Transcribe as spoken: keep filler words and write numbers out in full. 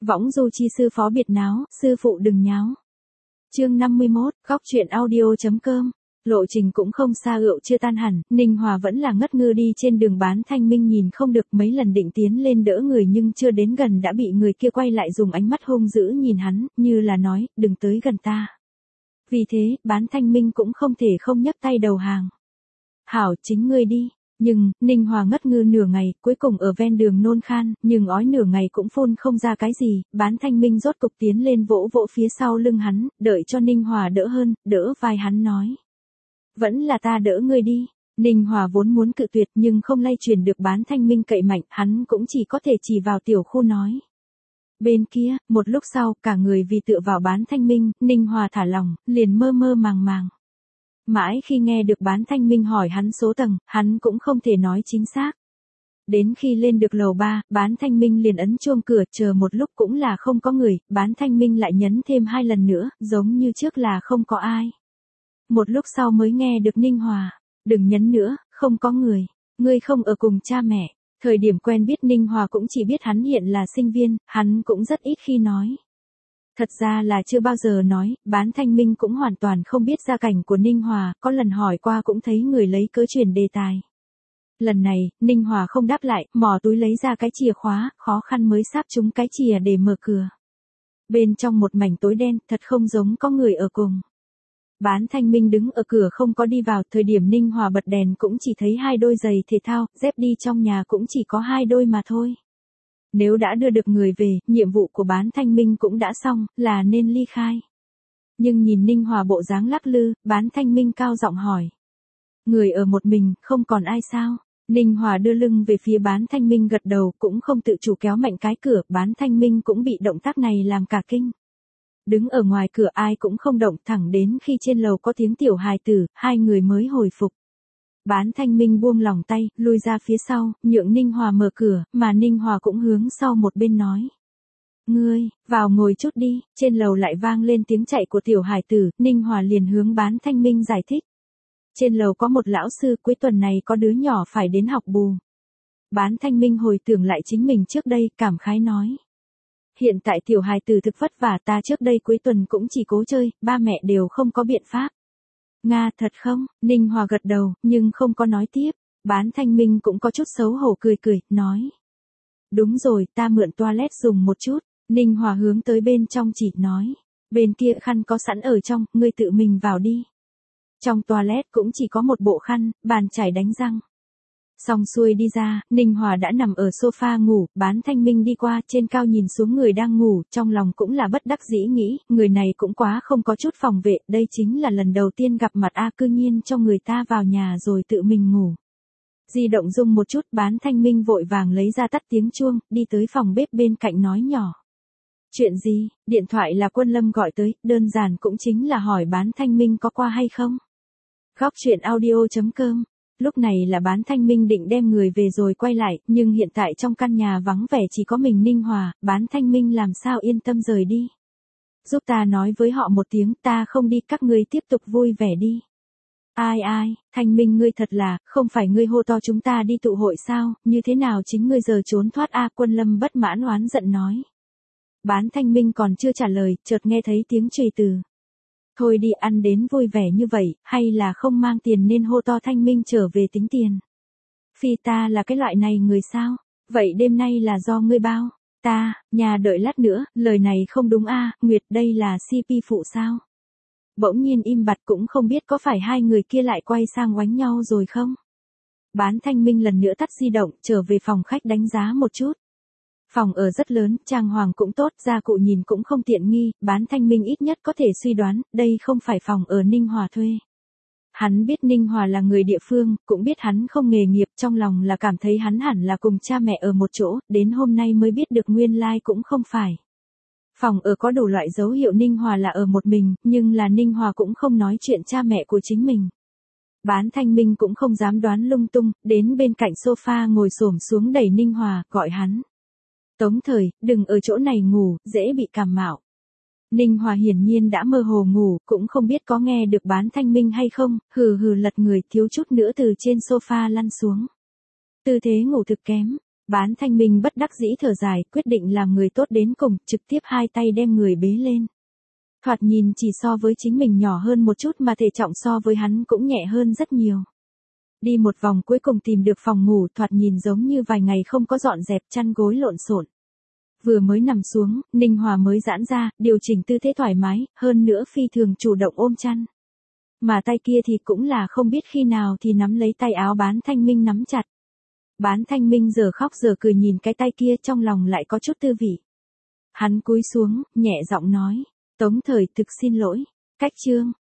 Võng du chi sư phó biệt náo, sư phụ đừng nháo. Chương năm mươi mốt, góc truyện audio.com. Lộ trình cũng không xa, rượu chưa tan hẳn, Ninh Hòa vẫn là ngất ngư đi trên đường. Bán Thanh Minh nhìn không được, mấy lần định tiến lên đỡ người nhưng chưa đến gần đã bị người kia quay lại dùng ánh mắt hung dữ nhìn hắn, như là nói, đừng tới gần ta. Vì thế, Bán Thanh Minh cũng không thể không nhấc tay đầu hàng. Hảo, chính ngươi đi. Nhưng, Ninh Hòa ngất ngư nửa ngày, cuối cùng ở ven đường nôn khan, nhưng ói nửa ngày cũng phun không ra cái gì. Bán Thanh Minh rốt cục tiến lên vỗ vỗ phía sau lưng hắn, đợi cho Ninh Hòa đỡ hơn, đỡ vai hắn nói. Vẫn là ta đỡ ngươi đi. Ninh Hòa vốn muốn cự tuyệt nhưng không lay truyền được Bán Thanh Minh cậy mạnh, hắn cũng chỉ có thể chỉ vào tiểu khu nói. Bên kia, một lúc sau, cả người vì tựa vào Bán Thanh Minh, Ninh Hòa thả lòng, liền mơ mơ màng màng. Mãi khi nghe được Bán Thanh Minh hỏi hắn số tầng, hắn cũng không thể nói chính xác. Đến khi lên được lầu ba, Bán Thanh Minh liền ấn chuông cửa, chờ một lúc cũng là không có người, Bán Thanh Minh lại nhấn thêm hai lần nữa, giống như trước là không có ai. Một lúc sau mới nghe được Ninh Hòa, đừng nhấn nữa, không có người, ngươi không ở cùng cha mẹ. Thời điểm quen biết Ninh Hòa cũng chỉ biết hắn hiện là sinh viên, hắn cũng rất ít khi nói. Thật ra là chưa bao giờ nói, Bán Thanh Minh cũng hoàn toàn không biết gia cảnh của Ninh Hòa, có lần hỏi qua cũng thấy người lấy cớ chuyển đề tài. Lần này, Ninh Hòa không đáp lại, mò túi lấy ra cái chìa khóa, khó khăn mới sáp trúng cái chìa để mở cửa. Bên trong một mảnh tối đen, thật không giống có người ở cùng. Bán Thanh Minh đứng ở cửa không có đi vào, thời điểm Ninh Hòa bật đèn cũng chỉ thấy hai đôi giày thể thao, dép đi trong nhà cũng chỉ có hai đôi mà thôi. Nếu đã đưa được người về, nhiệm vụ của Bán Thanh Minh cũng đã xong, là nên ly khai. Nhưng nhìn Ninh Hòa bộ dáng lắc lư, Bán Thanh Minh cao giọng hỏi. Người ở một mình, không còn ai sao? Ninh Hòa đưa lưng về phía Bán Thanh Minh gật đầu, cũng không tự chủ kéo mạnh cái cửa, Bán Thanh Minh cũng bị động tác này làm cả kinh. Đứng ở ngoài cửa ai cũng không động, thẳng đến khi trên lầu có tiếng tiểu hài tử, hai người mới hồi phục. Bán Thanh Minh buông lòng tay, lui ra phía sau, nhượng Ninh Hòa mở cửa, mà Ninh Hòa cũng hướng sau một bên nói. Ngươi, vào ngồi chút đi. Trên lầu lại vang lên tiếng chạy của tiểu hài tử, Ninh Hòa liền hướng Bán Thanh Minh giải thích. Trên lầu có một lão sư, cuối tuần này có đứa nhỏ phải đến học bù. Bán Thanh Minh hồi tưởng lại chính mình trước đây, cảm khái nói. Hiện tại tiểu hài tử thực vất vả, ta trước đây cuối tuần cũng chỉ cố chơi, ba mẹ đều không có biện pháp. Nga, thật không? Ninh Hòa gật đầu, nhưng không có nói tiếp. Bán Thanh Minh cũng có chút xấu hổ cười cười, nói. Đúng rồi, ta mượn toilet dùng một chút. Ninh Hòa hướng tới bên trong chỉ nói. Bên kia khăn có sẵn ở trong, ngươi tự mình vào đi. Trong toilet cũng chỉ có một bộ khăn, bàn chải đánh răng. Xong xuôi đi ra, Ninh Hòa đã nằm ở sofa ngủ, Bán Thanh Minh đi qua trên cao nhìn xuống người đang ngủ, trong lòng cũng là bất đắc dĩ nghĩ, người này cũng quá không có chút phòng vệ, đây chính là lần đầu tiên gặp mặt a, cư nhiên cho người ta vào nhà rồi tự mình ngủ. Di động rung một chút, Bán Thanh Minh vội vàng lấy ra tắt tiếng chuông, đi tới phòng bếp bên cạnh nói nhỏ. Chuyện gì? Điện thoại là Quân Lâm gọi tới, đơn giản cũng chính là hỏi Bán Thanh Minh có qua hay không. Góc truyện audio.com. Lúc này là Bán Thanh Minh định đem người về rồi quay lại, nhưng hiện tại trong căn nhà vắng vẻ chỉ có mình Ninh Hòa, Bán Thanh Minh làm sao yên tâm rời đi. Giúp ta nói với họ một tiếng, ta không đi, các ngươi tiếp tục vui vẻ đi. Ai ai, Thanh Minh ngươi thật là, không phải ngươi hô to chúng ta đi tụ hội sao, như thế nào chính ngươi giờ trốn thoát a? Quân Lâm bất mãn oán giận nói. Bán Thanh Minh còn chưa trả lời, chợt nghe thấy tiếng chửi từ. Thôi đi, ăn đến vui vẻ như vậy, hay là không mang tiền nên hô to Thanh Minh trở về tính tiền. Phi, ta là cái loại này người sao? Vậy đêm nay là do ngươi bao? Ta, nhà đợi lát nữa, lời này không đúng a, Nguyệt đây là xê pê phụ sao? Bỗng nhiên im bặt, cũng không biết có phải hai người kia lại quay sang oánh nhau rồi không? Bán Thanh Minh lần nữa tắt di động, trở về phòng khách đánh giá một chút. Phòng ở rất lớn, trang hoàng cũng tốt, gia cụ nhìn cũng không tiện nghi, Bán Thanh Minh ít nhất có thể suy đoán, đây không phải phòng ở Ninh Hòa thuê. Hắn biết Ninh Hòa là người địa phương, cũng biết hắn không nghề nghiệp, trong lòng là cảm thấy hắn hẳn là cùng cha mẹ ở một chỗ, đến hôm nay mới biết được nguyên lai cũng không phải. Phòng ở có đủ loại dấu hiệu Ninh Hòa là ở một mình, nhưng là Ninh Hòa cũng không nói chuyện cha mẹ của chính mình. Bán Thanh Minh cũng không dám đoán lung tung, đến bên cạnh sofa ngồi xổm xuống đẩy Ninh Hòa, gọi hắn. Tống Thời, đừng ở chỗ này ngủ, dễ bị cảm mạo. Ninh Hòa hiển nhiên đã mơ hồ ngủ, cũng không biết có nghe được Bán Thanh Minh hay không, hừ hừ lật người thiếu chút nữa từ trên sofa lăn xuống. Tư thế ngủ thực kém, Bán Thanh Minh bất đắc dĩ thở dài, quyết định làm người tốt đến cùng, trực tiếp hai tay đem người bế lên. Thoạt nhìn chỉ so với chính mình nhỏ hơn một chút mà thể trọng so với hắn cũng nhẹ hơn rất nhiều. Đi một vòng cuối cùng tìm được phòng ngủ, thoạt nhìn giống như vài ngày không có dọn dẹp, chăn gối lộn xộn. Vừa mới nằm xuống, Ninh Hòa mới giãn ra, điều chỉnh tư thế thoải mái, hơn nữa phi thường chủ động ôm chăn. Mà tay kia thì cũng là không biết khi nào thì nắm lấy tay áo Bán Thanh Minh nắm chặt. Bán Thanh Minh giờ khóc giờ cười nhìn cái tay kia, trong lòng lại có chút tư vị. Hắn cúi xuống, nhẹ giọng nói, Tống Thời thực xin lỗi, cách chương.